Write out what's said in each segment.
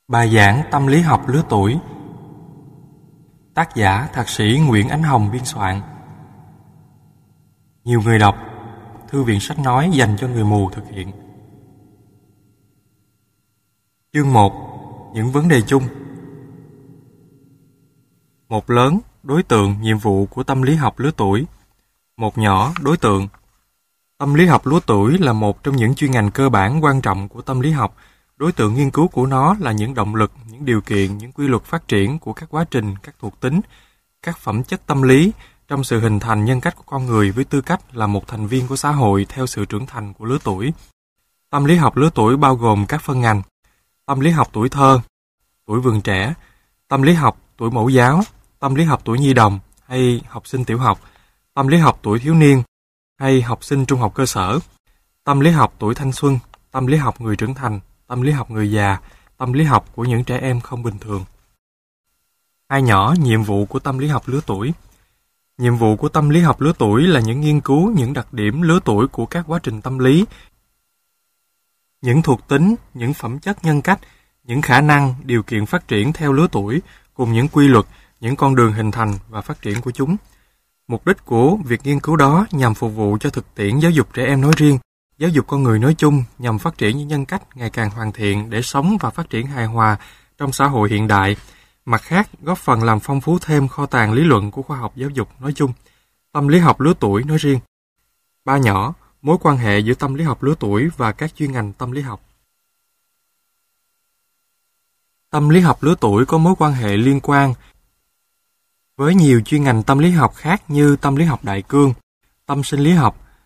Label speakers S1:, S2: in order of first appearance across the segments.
S1: Bài giảng tâm lý học lứa tuổi. Tác giả Thạc sĩ Nguyễn Ánh Hồng biên soạn. Nhiều người đọc. Thư viện sách nói dành cho người mù thực hiện. Chương 1. Những vấn đề chung. Một lớn, đối tượng, nhiệm vụ của tâm lý học lứa tuổi. Một nhỏ, đối tượng. Tâm lý học lứa tuổi là một trong những chuyên ngành cơ bản quan trọng của tâm lý học. Đối tượng nghiên cứu của nó là những động lực, những điều kiện, những quy luật phát triển của các quá trình, các thuộc tính, các phẩm chất tâm lý trong sự hình thành nhân cách của con người với tư cách là một thành viên của xã hội theo sự trưởng thành của lứa tuổi. Tâm lý học lứa tuổi bao gồm các phân ngành: tâm lý học tuổi thơ, tuổi vườn trẻ, tâm lý học tuổi mẫu giáo, tâm lý học tuổi nhi đồng hay học sinh tiểu học, tâm lý học tuổi thiếu niên hay học sinh trung học cơ sở, tâm lý học tuổi thanh xuân, tâm lý học người trưởng thành, tâm lý học người già, tâm lý học của những trẻ em không bình thường. Hai nhỏ, nhiệm vụ của tâm lý học lứa tuổi. Nhiệm vụ của tâm lý học lứa tuổi là những nghiên cứu những đặc điểm lứa tuổi của các quá trình tâm lý, những thuộc tính, những phẩm chất nhân cách, những khả năng, điều kiện phát triển theo lứa tuổi, cùng những quy luật, những con đường hình thành và phát triển của chúng. Mục đích của việc nghiên cứu đó nhằm phục vụ cho thực tiễn giáo dục trẻ em nói riêng, giáo dục con người nói chung, nhằm phát triển những nhân cách ngày càng hoàn thiện để sống và phát triển hài hòa trong xã hội hiện đại. Mặt khác, góp phần làm phong phú thêm kho tàng lý luận của khoa học giáo dục nói chung, tâm lý học lứa tuổi nói riêng. Ba nhỏ, mối quan hệ giữa tâm lý học lứa tuổi và các chuyên ngành tâm lý học. Tâm lý học lứa tuổi có mối quan hệ liên quan với nhiều chuyên ngành tâm lý học khác như tâm lý học đại cương, tâm sinh lý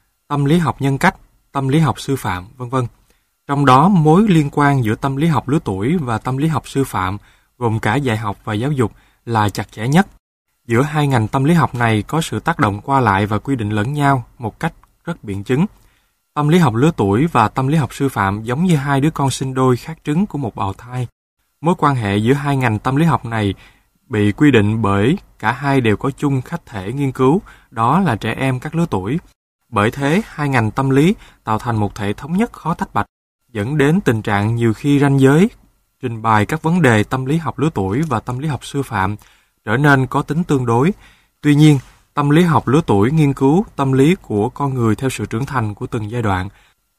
S1: học nhân cách, tâm lý học sư phạm, v.v. Trong đó, mối liên quan giữa tâm lý học lứa tuổi và tâm lý học sư phạm, gồm cả dạy học và giáo dục, là chặt chẽ nhất. Giữa hai ngành tâm lý học này có sự tác động qua lại và quy định lẫn nhau một cách rất biện chứng. Tâm lý học lứa tuổi và tâm lý học sư phạm giống như hai đứa con sinh đôi khác trứng của một bào thai. Mối quan hệ giữa hai ngành tâm lý học này bị quy định bởi cả hai đều có chung khách thể nghiên cứu, đó là trẻ em các lứa tuổi. Bởi thế, hai ngành tâm lý tạo thành một thể thống nhất khó tách bạch, dẫn đến tình trạng nhiều khi ranh giới trình bày các vấn đề tâm lý học lứa tuổi và tâm lý học sư phạm trở nên có tính tương đối. Tuy nhiên, tâm lý học lứa tuổi nghiên cứu tâm lý của con người theo sự trưởng thành của từng giai đoạn.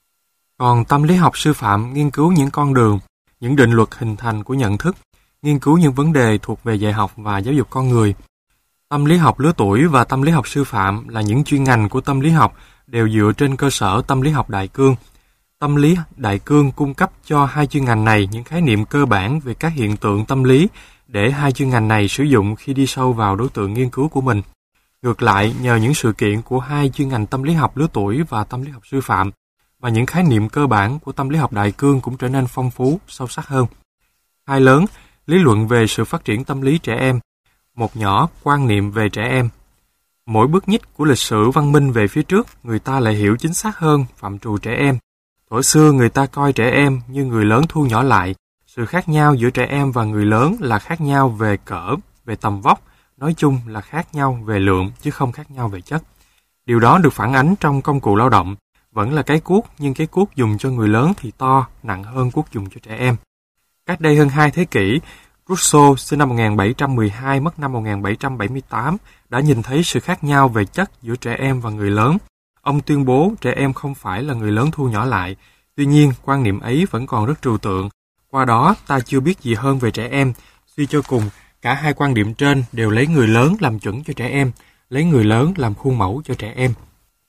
S1: Còn tâm lý học sư phạm nghiên cứu những con đường, những định luật hình thành của nhận thức, nghiên cứu những vấn đề thuộc về dạy học và giáo dục con người. Tâm lý học lứa tuổi và tâm lý học sư phạm là những chuyên ngành của tâm lý học đều dựa trên cơ sở tâm lý học đại cương. Tâm lý đại cương cung cấp cho hai chuyên ngành này những khái niệm cơ bản về các hiện tượng tâm lý để hai chuyên ngành này sử dụng khi đi sâu vào đối tượng nghiên cứu của mình. Ngược lại, nhờ những sự kiện của hai chuyên ngành tâm lý học lứa tuổi và tâm lý học sư phạm, và những khái niệm cơ bản của tâm lý học đại cương cũng trở nên phong phú, sâu sắc hơn. Hai lớn, lý luận về sự phát triển tâm lý trẻ em. Một nhỏ, quan niệm về trẻ em. Mỗi bước nhích của lịch sử văn minh về phía trước, người ta lại hiểu chính xác hơn phạm trù trẻ em. Thuở xưa người ta coi trẻ em như người lớn thu nhỏ lại. Sự khác nhau giữa trẻ em và người lớn là khác nhau về cỡ, về tầm vóc, nói chung là khác nhau về lượng chứ không khác nhau về chất. Điều đó được phản ánh trong công cụ lao động. Vẫn là cái cuốc, nhưng cái cuốc dùng cho người lớn thì to, nặng hơn cuốc dùng cho trẻ em. Cách đây hơn 2 thế kỷ, Rousseau, sinh năm 1712, mất năm 1778, đã nhìn thấy sự khác nhau về chất giữa trẻ em và người lớn. Ông tuyên bố trẻ em không phải là người lớn thu nhỏ lại. Tuy nhiên, quan niệm ấy vẫn còn rất trừu tượng. Qua đó, ta chưa biết gì hơn về trẻ em. Suy cho cùng, cả hai quan điểm trên đều lấy người lớn làm chuẩn cho trẻ em, lấy người lớn làm khuôn mẫu cho trẻ em.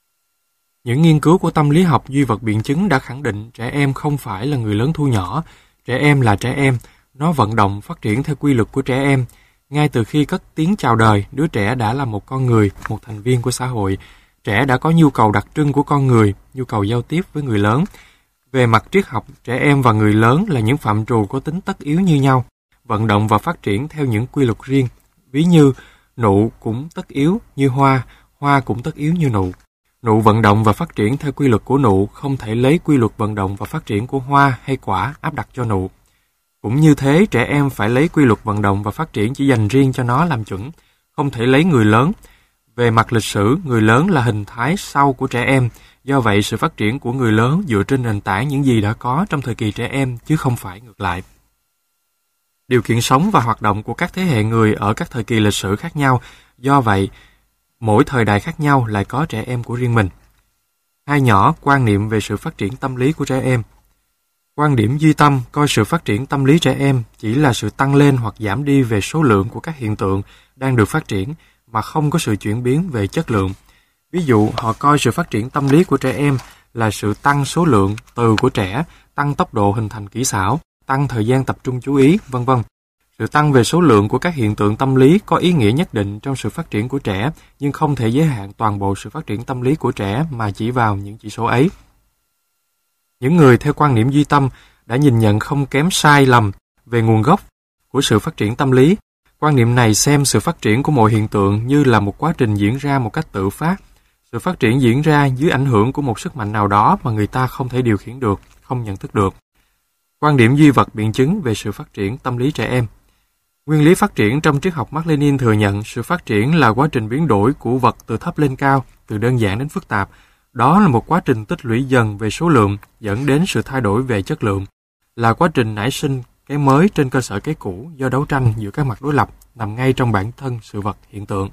S1: Những nghiên cứu của tâm lý học duy vật biện chứng đã khẳng định trẻ em không phải là người lớn thu nhỏ. Trẻ em là trẻ em, nó vận động phát triển theo quy luật của trẻ em. Ngay từ khi cất tiếng chào đời, đứa trẻ đã là một con người, một thành viên của xã hội. Trẻ đã có nhu cầu đặc trưng của con người, nhu cầu giao tiếp với người lớn. Về mặt triết học, trẻ em và người lớn là những phạm trù có tính tất yếu như nhau, vận động và phát triển theo những quy luật riêng. Ví như, nụ cũng tất yếu như hoa, hoa cũng tất yếu như nụ. Nụ vận động và phát triển theo quy luật của nụ, không thể lấy quy luật vận động và phát triển của hoa hay quả áp đặt cho nụ. Cũng như thế, trẻ em phải lấy quy luật vận động và phát triển chỉ dành riêng cho nó làm chuẩn, không thể lấy người lớn. Về mặt lịch sử, người lớn là hình thái sau của trẻ em, do vậy sự phát triển của người lớn dựa trên nền tảng những gì đã có trong thời kỳ trẻ em chứ không phải ngược lại. điều kiện sống và hoạt động của các thế hệ người ở các thời kỳ lịch sử khác nhau. Do vậy, mỗi thời đại khác nhau lại có trẻ em của riêng mình. Hai nhỏ, quan niệm về sự phát triển tâm lý của trẻ em. Quan điểm duy tâm coi sự phát triển tâm lý trẻ em chỉ là sự tăng lên hoặc giảm đi về số lượng của các hiện tượng đang được phát triển mà không có sự chuyển biến về chất lượng. Ví dụ, họ coi sự phát triển tâm lý của trẻ em là sự tăng số lượng từ của trẻ, tăng tốc độ hình thành kỹ xảo, tăng thời gian tập trung chú ý, vân vân. Sự tăng về số lượng của các hiện tượng tâm lý có ý nghĩa nhất định trong sự phát triển của trẻ, nhưng không thể giới hạn toàn bộ sự phát triển tâm lý của trẻ mà chỉ vào những chỉ số ấy. Những người theo quan niệm duy tâm đã nhìn nhận không kém sai lầm về nguồn gốc của sự phát triển tâm lý. Quan niệm này xem sự phát triển của mọi hiện tượng như là một quá trình diễn ra một cách tự phát. Sự phát triển diễn ra dưới ảnh hưởng của một sức mạnh nào đó mà người ta không thể điều khiển được, không nhận thức được. Quan điểm duy vật biện chứng về sự phát triển tâm lý trẻ em. Nguyên lý phát triển trong triết học Mác Lênin thừa nhận sự phát triển là quá trình biến đổi của vật từ thấp lên cao, từ đơn giản đến phức tạp. Đó là một quá trình tích lũy dần về số lượng dẫn đến sự thay đổi về chất lượng, là quá trình nảy sinh cái mới trên cơ sở cái cũ do đấu tranh giữa các mặt đối lập nằm ngay trong bản thân sự vật hiện tượng.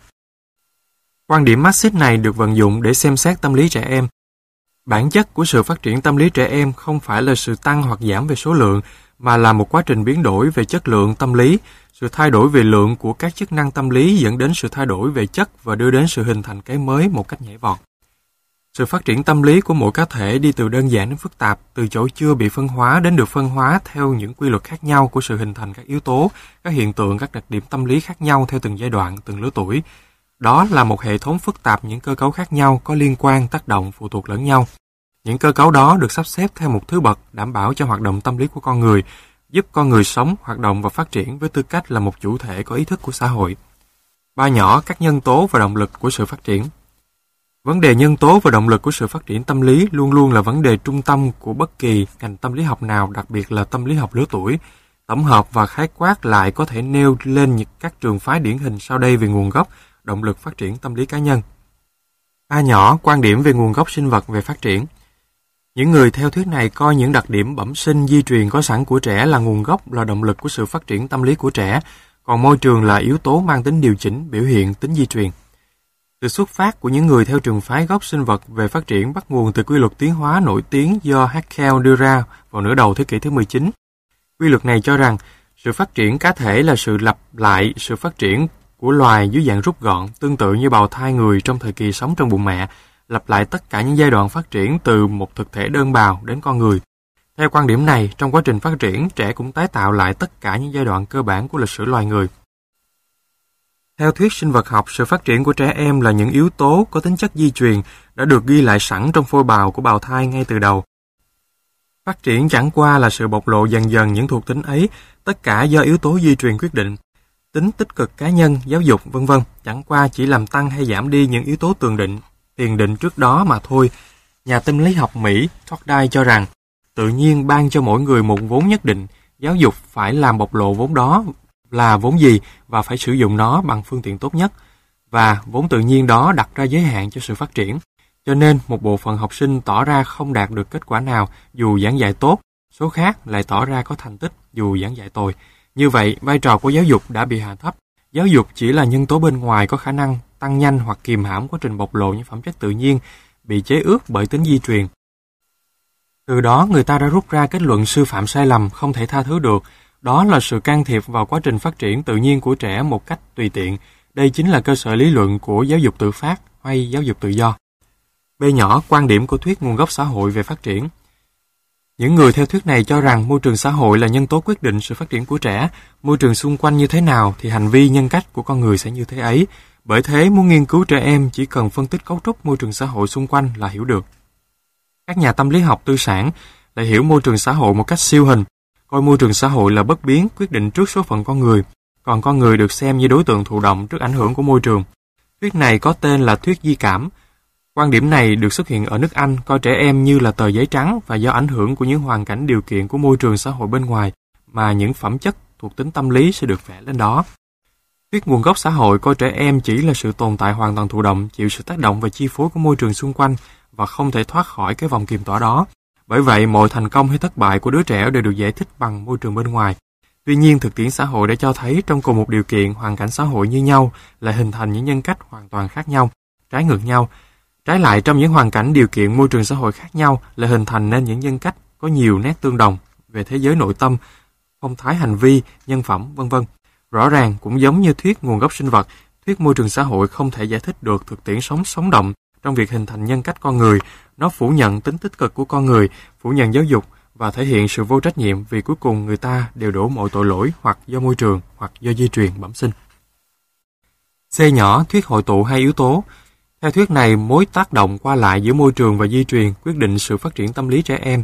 S1: Quan điểm Marxist này được vận dụng để xem xét tâm lý trẻ em. Bản chất của sự phát triển tâm lý trẻ em không phải là sự tăng hoặc giảm về số lượng, mà là một quá trình biến đổi về chất lượng tâm lý. Sự thay đổi về lượng của các chức năng tâm lý dẫn đến sự thay đổi về chất và đưa đến sự hình thành cái mới một cách nhảy vọt. Sự phát triển tâm lý của mỗi cá thể đi từ đơn giản đến phức tạp, từ chỗ chưa bị phân hóa đến được phân hóa theo những quy luật khác nhau của sự hình thành các yếu tố, các hiện tượng, các đặc điểm tâm lý khác nhau theo từng giai đoạn, từng lứa tuổi. Đó là một hệ thống phức tạp những cơ cấu khác nhau có liên quan, tác động, phụ thuộc lẫn nhau. Những cơ cấu đó được sắp xếp theo một thứ bậc đảm bảo cho hoạt động tâm lý của con người, giúp con người sống, hoạt động và phát triển với tư cách là một chủ thể có ý thức của xã hội. Ba nhỏ, các nhân tố và động lực của sự phát triển. Vấn đề nhân tố và động lực của sự phát triển tâm lý luôn luôn là vấn đề trung tâm của bất kỳ ngành tâm lý học nào, đặc biệt là tâm lý học lứa tuổi. Tổng hợp và khái quát lại có thể nêu lên các trường phái điển hình sau đây về nguồn gốc, động lực phát triển tâm lý cá nhân. A nhỏ, quan điểm về nguồn gốc sinh vật về phát triển. Những người theo thuyết này coi những đặc điểm bẩm sinh di truyền có sẵn của trẻ là nguồn gốc, là động lực của sự phát triển tâm lý của trẻ, còn môi trường là yếu tố mang tính điều chỉnh, biểu hiện tính di truyền. Sự xuất phát của những người theo trường phái gốc sinh vật về phát triển bắt nguồn từ quy luật tiến hóa nổi tiếng do Haeckel đưa ra vào nửa đầu thế kỷ thứ 19. Quy luật này cho rằng sự phát triển cá thể là sự lặp lại sự phát triển của loài dưới dạng rút gọn, tương tự như bào thai người trong thời kỳ sống trong bụng mẹ, lặp lại tất cả những giai đoạn phát triển từ một thực thể đơn bào đến con người. Theo quan điểm này, trong quá trình phát triển, trẻ cũng tái tạo lại tất cả những giai đoạn cơ bản của lịch sử loài người. Theo thuyết sinh vật học, sự phát triển của trẻ em là những yếu tố có tính chất di truyền đã được ghi lại sẵn trong phôi bào của bào thai ngay từ đầu. Phát triển chẳng qua là sự bộc lộ dần dần những thuộc tính ấy, tất cả do yếu tố di truyền quyết định. Tính tích cực cá nhân, giáo dục, v.v. chẳng qua chỉ làm tăng hay giảm đi những yếu tố tiền định trước đó mà thôi. Nhà tâm lý học Mỹ Thorndike cho rằng, tự nhiên ban cho mỗi người một vốn nhất định, giáo dục phải làm bộc lộ vốn đó là vốn gì và phải sử dụng nó bằng phương tiện tốt nhất. Và vốn tự nhiên đó đặt ra giới hạn cho sự phát triển. Cho nên, một bộ phận học sinh tỏ ra không đạt được kết quả nào dù giảng dạy tốt, số khác lại tỏ ra có thành tích dù giảng dạy tồi. Như vậy, vai trò của giáo dục đã bị hạ thấp. Giáo dục chỉ là nhân tố bên ngoài có khả năng tăng nhanh hoặc kìm hãm quá trình bộc lộ những phẩm chất tự nhiên bị chế ước bởi tính di truyền. Từ đó, người ta đã rút ra kết luận sư phạm sai lầm không thể tha thứ được. Đó là sự can thiệp vào quá trình phát triển tự nhiên của trẻ một cách tùy tiện. Đây chính là cơ sở lý luận của giáo dục tự phát hay giáo dục tự do. B nhỏ, quan điểm của thuyết nguồn gốc xã hội về phát triển. Những người theo thuyết này cho rằng môi trường xã hội là nhân tố quyết định sự phát triển của trẻ. Môi trường xung quanh như thế nào thì hành vi nhân cách của con người sẽ như thế ấy. Bởi thế, muốn nghiên cứu trẻ em chỉ cần phân tích cấu trúc môi trường xã hội xung quanh là hiểu được. Các nhà tâm lý học tư sản lại hiểu môi trường xã hội một cách siêu hình, coi môi trường xã hội là bất biến quyết định trước số phận con người, còn con người được xem như đối tượng thụ động trước ảnh hưởng của môi trường. Thuyết này có tên là thuyết di cảm. Quan điểm này được xuất hiện ở nước Anh, coi trẻ em như là tờ giấy trắng và do ảnh hưởng của những hoàn cảnh điều kiện của môi trường xã hội bên ngoài mà những phẩm chất thuộc tính tâm lý sẽ được vẽ lên đó. Thuyết nguồn gốc xã hội coi trẻ em chỉ là sự tồn tại hoàn toàn thụ động, chịu sự tác động và chi phối của môi trường xung quanh và không thể thoát khỏi cái vòng kiềm tỏa đó. Bởi vậy, mọi thành công hay thất bại của đứa trẻ đều được giải thích bằng môi trường bên ngoài. Tuy nhiên, thực tiễn xã hội đã cho thấy trong cùng một điều kiện, hoàn cảnh xã hội như nhau lại hình thành những nhân cách hoàn toàn khác nhau, trái ngược nhau. Trái lại, trong những hoàn cảnh, điều kiện, môi trường xã hội khác nhau lại hình thành nên những nhân cách có nhiều nét tương đồng về thế giới nội tâm, phong thái hành vi, nhân phẩm, vân vân. Rõ ràng, cũng giống như thuyết nguồn gốc sinh vật, thuyết môi trường xã hội không thể giải thích được thực tiễn sống động trong việc hình thành nhân cách con người. Nó phủ nhận tính tích cực của con người, phủ nhận giáo dục và thể hiện sự vô trách nhiệm vì cuối cùng người ta đều đổ mọi tội lỗi hoặc do môi trường hoặc do di truyền bẩm sinh. C nhỏ, thuyết hội tụ hai yếu tố. Theo thuyết này, mối tác động qua lại giữa môi trường và di truyền quyết định sự phát triển tâm lý trẻ em.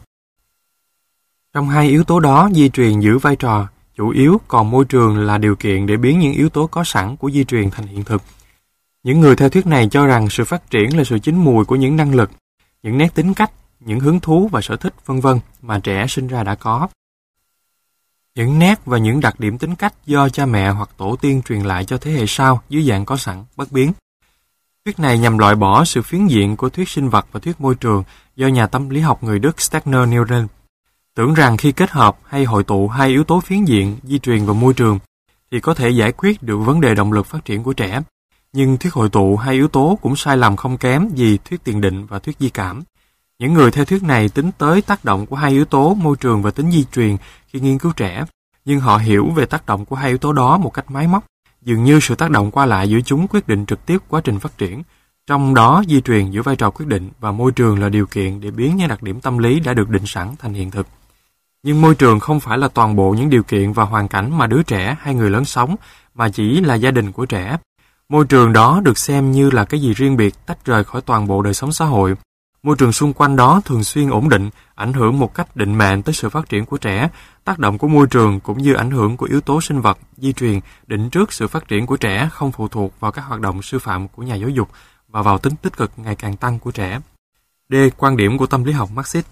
S1: Trong hai yếu tố đó, di truyền giữ vai trò chủ yếu, còn môi trường là điều kiện để biến những yếu tố có sẵn của di truyền thành hiện thực. Những người theo thuyết này cho rằng sự phát triển là sự chín mùi của những năng lực, những nét tính cách, những hứng thú và sở thích vân vân mà trẻ sinh ra đã có. Những nét và những đặc điểm tính cách do cha mẹ hoặc tổ tiên truyền lại cho thế hệ sau dưới dạng có sẵn, bất biến. Thuyết này nhằm loại bỏ sự phiến diện của thuyết sinh vật và thuyết môi trường do nhà tâm lý học người Đức Stegner nêu lên. Tưởng rằng khi kết hợp hay hội tụ hai yếu tố phiến diện, di truyền và môi trường thì có thể giải quyết được vấn đề động lực phát triển của trẻ. Nhưng thuyết hội tụ hai yếu tố cũng sai lầm không kém gì thuyết tiền định và thuyết di cảm. Những người theo thuyết này tính tới tác động của hai yếu tố môi trường và tính di truyền khi nghiên cứu trẻ, nhưng họ hiểu về tác động của hai yếu tố đó một cách máy móc, dường như sự tác động qua lại giữa chúng quyết định trực tiếp quá trình phát triển. Trong đó, di truyền giữ vai trò quyết định và môi trường là điều kiện để biến những đặc điểm tâm lý đã được định sẵn thành hiện thực. Nhưng môi trường không phải là toàn bộ những điều kiện và hoàn cảnh mà đứa trẻ hay người lớn sống, mà chỉ là gia đình của trẻ. Môi trường đó được xem như là cái gì riêng biệt, tách rời khỏi toàn bộ đời sống xã hội. Môi trường xung quanh đó thường xuyên ổn định, ảnh hưởng một cách định mệnh tới sự phát triển của trẻ. Tác động của môi trường cũng như ảnh hưởng của yếu tố sinh vật, di truyền, định trước sự phát triển của trẻ không phụ thuộc vào các hoạt động sư phạm của nhà giáo dục và vào tính tích cực ngày càng tăng của trẻ. D. Quan điểm của tâm lý học Marxist.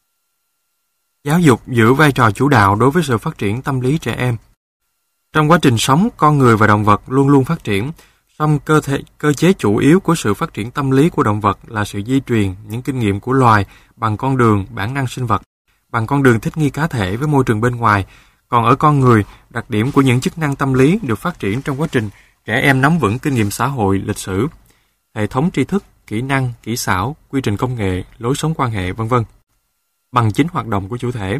S1: Giáo dục giữ vai trò chủ đạo đối với sự phát triển tâm lý trẻ em. Trong quá trình sống, con người và động vật luôn luôn phát triển. Song cơ chế chủ yếu của sự phát triển tâm lý của động vật là sự di truyền, những kinh nghiệm của loài bằng con đường bản năng sinh vật, bằng con đường thích nghi cá thể với môi trường bên ngoài. Còn ở con người, đặc điểm của những chức năng tâm lý được phát triển trong quá trình trẻ em nắm vững kinh nghiệm xã hội, lịch sử, hệ thống tri thức, kỹ năng, kỹ xảo, quy trình công nghệ, lối sống quan hệ, vân vân, bằng chính hoạt động của chủ thể.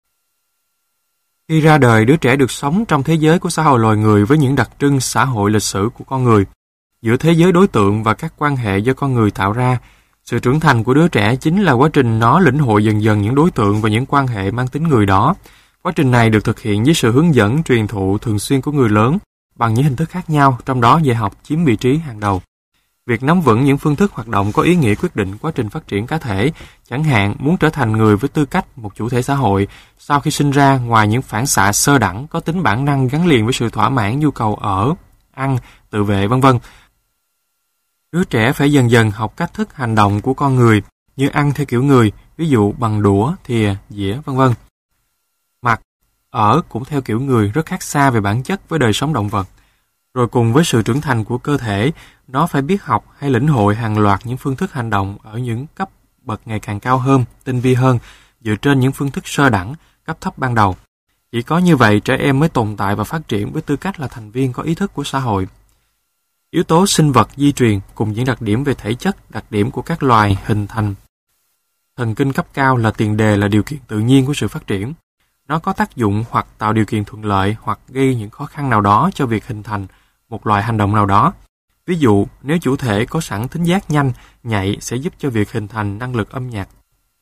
S1: Khi ra đời, đứa trẻ được sống trong thế giới của xã hội loài người với những đặc trưng xã hội lịch sử của con người. Giữa thế giới đối tượng và các quan hệ do con người tạo ra, sự trưởng thành của đứa trẻ chính là quá trình nó lĩnh hội dần dần những đối tượng và những quan hệ mang tính người đó. Quá trình này được thực hiện với sự hướng dẫn, truyền thụ thường xuyên của người lớn bằng những hình thức khác nhau, trong đó dạy học chiếm vị trí hàng đầu. Việc nắm vững những phương thức hoạt động có ý nghĩa quyết định quá trình phát triển cá thể, chẳng hạn muốn trở thành người với tư cách một chủ thể xã hội, sau khi sinh ra, ngoài những phản xạ sơ đẳng có tính bản năng gắn liền với sự thỏa mãn nhu cầu ở, ăn, tự vệ, vân vân. Đứa trẻ phải dần dần học cách thức hành động của con người, như ăn theo kiểu người, ví dụ bằng đũa, thìa, dĩa, vân vân. Mặc, ở cũng theo kiểu người, rất khác xa về bản chất với đời sống động vật. Rồi cùng với sự trưởng thành của cơ thể, nó phải biết học hay lĩnh hội hàng loạt những phương thức hành động ở những cấp bậc ngày càng cao hơn, tinh vi hơn, dựa trên những phương thức sơ đẳng, cấp thấp ban đầu. Chỉ có như vậy, trẻ em mới tồn tại và phát triển với tư cách là thành viên có ý thức của xã hội. Yếu tố sinh vật di truyền cùng những đặc điểm về thể chất, đặc điểm của các loài hình thành thần kinh cấp cao là tiền đề, là điều kiện tự nhiên của sự phát triển. Nó có tác dụng hoặc tạo điều kiện thuận lợi hoặc gây những khó khăn nào đó cho việc hình thành một loại hành động nào đó. Ví dụ, nếu chủ thể có sẵn thính giác nhanh, nhạy sẽ giúp cho việc hình thành năng lực âm nhạc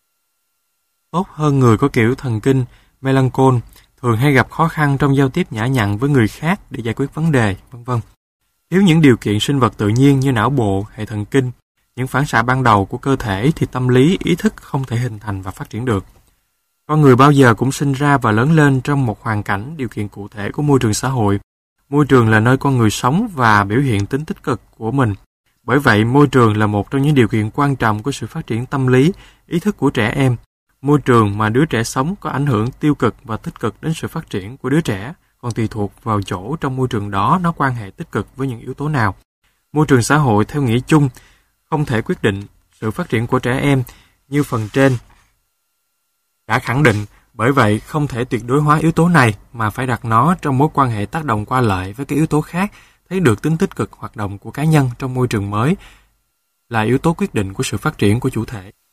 S1: tốt hơn người có kiểu thần kinh melanchol, thường hay gặp khó khăn trong giao tiếp nhã nhặn với người khác để giải quyết vấn đề, vân vân. Thiếu những điều kiện sinh vật tự nhiên như não bộ, hệ thần kinh, những phản xạ ban đầu của cơ thể thì tâm lý, ý thức không thể hình thành và phát triển được. Con người bao giờ cũng sinh ra và lớn lên trong một hoàn cảnh, điều kiện cụ thể của môi trường xã hội. Môi trường là nơi con người sống và biểu hiện tính tích cực của mình. Bởi vậy, môi trường là một trong những điều kiện quan trọng của sự phát triển tâm lý, ý thức của trẻ em. Môi trường mà đứa trẻ sống có ảnh hưởng tiêu cực và tích cực đến sự phát triển của đứa trẻ, còn tùy thuộc vào chỗ trong môi trường đó nó quan hệ tích cực với những yếu tố nào. Môi trường xã hội theo nghĩa chung không thể quyết định sự phát triển của trẻ em như phần trên đã khẳng định, Bởi vậy, không thể tuyệt đối hóa yếu tố này mà phải đặt nó trong mối quan hệ tác động qua lại với các yếu tố khác, thấy được tính tích cực hoạt động của cá nhân trong môi trường mới là yếu tố quyết định của sự phát triển của chủ thể.